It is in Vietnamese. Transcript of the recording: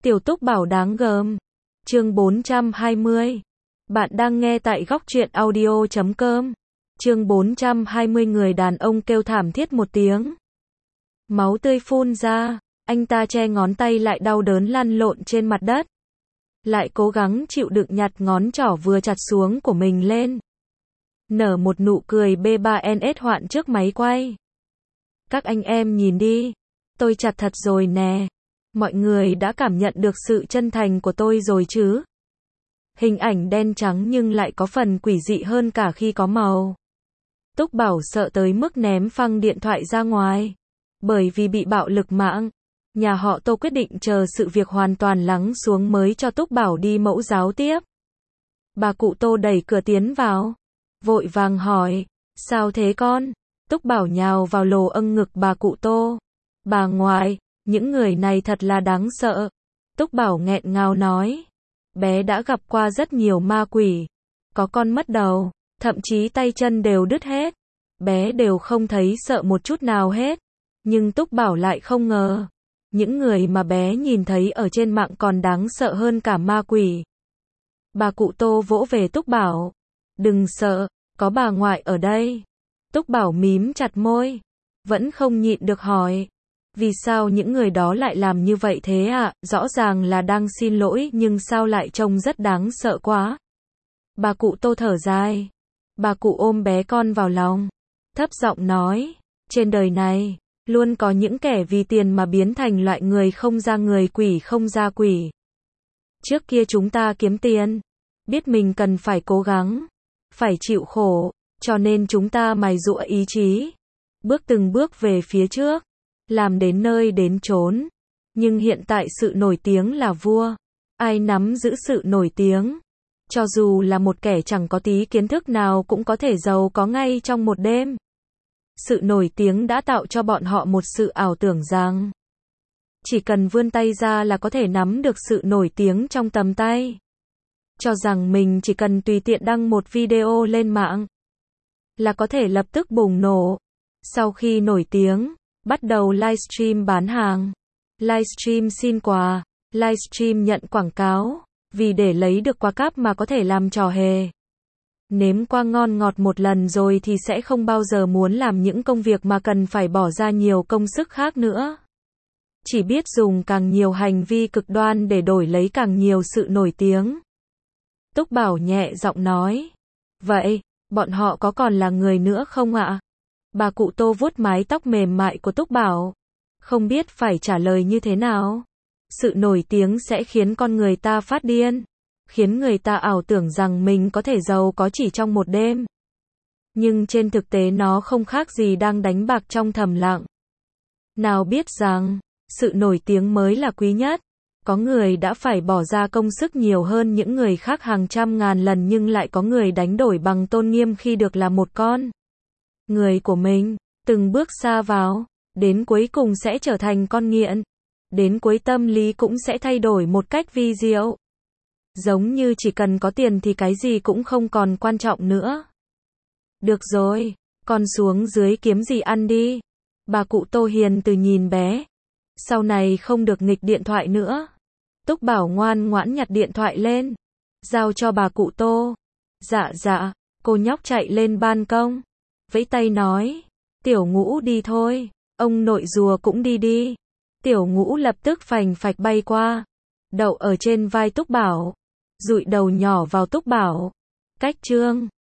Tiểu Túc Bảo đáng gờm. Chương 420. Bạn đang nghe tại góc truyện audio.com. Chương 420 người đàn ông kêu thảm thiết một tiếng. Máu tươi phun ra, anh ta che ngón tay lại đau đớn lăn lộn trên mặt đất. Lại cố gắng chịu đựng nhặt ngón trỏ vừa chặt xuống của mình lên. Nở một nụ cười B3NS hoạn trước máy quay. Các anh em nhìn đi, tôi chặt thật rồi nè. Mọi người đã cảm nhận được sự chân thành của tôi rồi chứ? Hình ảnh đen trắng nhưng lại có phần quỷ dị hơn cả khi có màu. Túc Bảo sợ tới mức ném phăng điện thoại ra ngoài. Bởi vì bị bạo lực mạng, nhà họ Tô quyết định chờ sự việc hoàn toàn lắng xuống mới cho Túc Bảo đi mẫu giáo tiếp. Bà cụ Tô đẩy cửa tiến vào, vội vàng hỏi, sao thế con? Túc Bảo nhào vào lồ âng ngực bà cụ Tô. Bà ngoại, những người này thật là đáng sợ. Túc Bảo nghẹn ngào nói, bé đã gặp qua rất nhiều ma quỷ. Có con mất đầu, thậm chí tay chân đều đứt hết. Bé đều không thấy sợ một chút nào hết. Nhưng Túc Bảo lại không ngờ, những người mà bé nhìn thấy ở trên mạng còn đáng sợ hơn cả ma quỷ. Bà cụ Tô vỗ về Túc Bảo, đừng sợ, có bà ngoại ở đây. Túc Bảo mím chặt môi, vẫn không nhịn được hỏi, vì sao những người đó lại làm như vậy thế ạ? Rõ ràng là đang xin lỗi nhưng sao lại trông rất đáng sợ quá. Bà cụ Tô thở dài, bà cụ ôm bé con vào lòng, thấp giọng nói, trên đời này, luôn có những kẻ vì tiền mà biến thành loại người không ra người, quỷ không ra quỷ. Trước kia chúng ta kiếm tiền, biết mình cần phải cố gắng, phải chịu khổ, cho nên chúng ta mài giũa ý chí, bước từng bước về phía trước, làm đến nơi đến chốn. Nhưng hiện tại sự nổi tiếng là vua, ai nắm giữ sự nổi tiếng, cho dù là một kẻ chẳng có tí kiến thức nào cũng có thể giàu có ngay trong một đêm. Sự nổi tiếng đã tạo cho bọn họ một sự ảo tưởng rằng chỉ cần vươn tay ra là có thể nắm được sự nổi tiếng trong tầm tay. Cho rằng mình chỉ cần tùy tiện đăng một video lên mạng là có thể lập tức bùng nổ. Sau khi nổi tiếng, bắt đầu livestream bán hàng, livestream xin quà, livestream nhận quảng cáo, vì để lấy được quà cáp mà có thể làm trò hề. Nếm qua ngon ngọt một lần rồi thì sẽ không bao giờ muốn làm những công việc mà cần phải bỏ ra nhiều công sức khác nữa. Chỉ biết dùng càng nhiều hành vi cực đoan để đổi lấy càng nhiều sự nổi tiếng. Túc Bảo nhẹ giọng nói, vậy, bọn họ có còn là người nữa không ạ? Bà cụ Tô vuốt mái tóc mềm mại của Túc Bảo, không biết phải trả lời như thế nào. Sự nổi tiếng sẽ khiến con người ta phát điên, khiến người ta ảo tưởng rằng mình có thể giàu có chỉ trong một đêm. Nhưng trên thực tế nó không khác gì đang đánh bạc trong thầm lặng. Nào biết rằng, sự nổi tiếng mới là quý nhất. Có người đã phải bỏ ra công sức nhiều hơn những người khác hàng trăm ngàn lần nhưng lại có người đánh đổi bằng tôn nghiêm khi được là một con người của mình, từng bước xa vào, đến cuối cùng sẽ trở thành con nghiện. Đến cuối tâm lý cũng sẽ thay đổi một cách vi diệu. Giống như chỉ cần có tiền thì cái gì cũng không còn quan trọng nữa. Được rồi, con xuống dưới kiếm gì ăn đi. Bà cụ Tô hiền từ nhìn bé. Sau này không được nghịch điện thoại nữa. Túc Bảo ngoan ngoãn nhặt điện thoại lên, giao cho bà cụ Tô. Dạ dạ, cô nhóc chạy lên ban công, vẫy tay nói, Tiểu Ngũ đi thôi, ông nội rùa cũng đi đi. Tiểu Ngũ lập tức phành phạch bay qua, đậu ở trên vai Túc Bảo, dụi đầu nhỏ vào Túc Bảo. Cách chương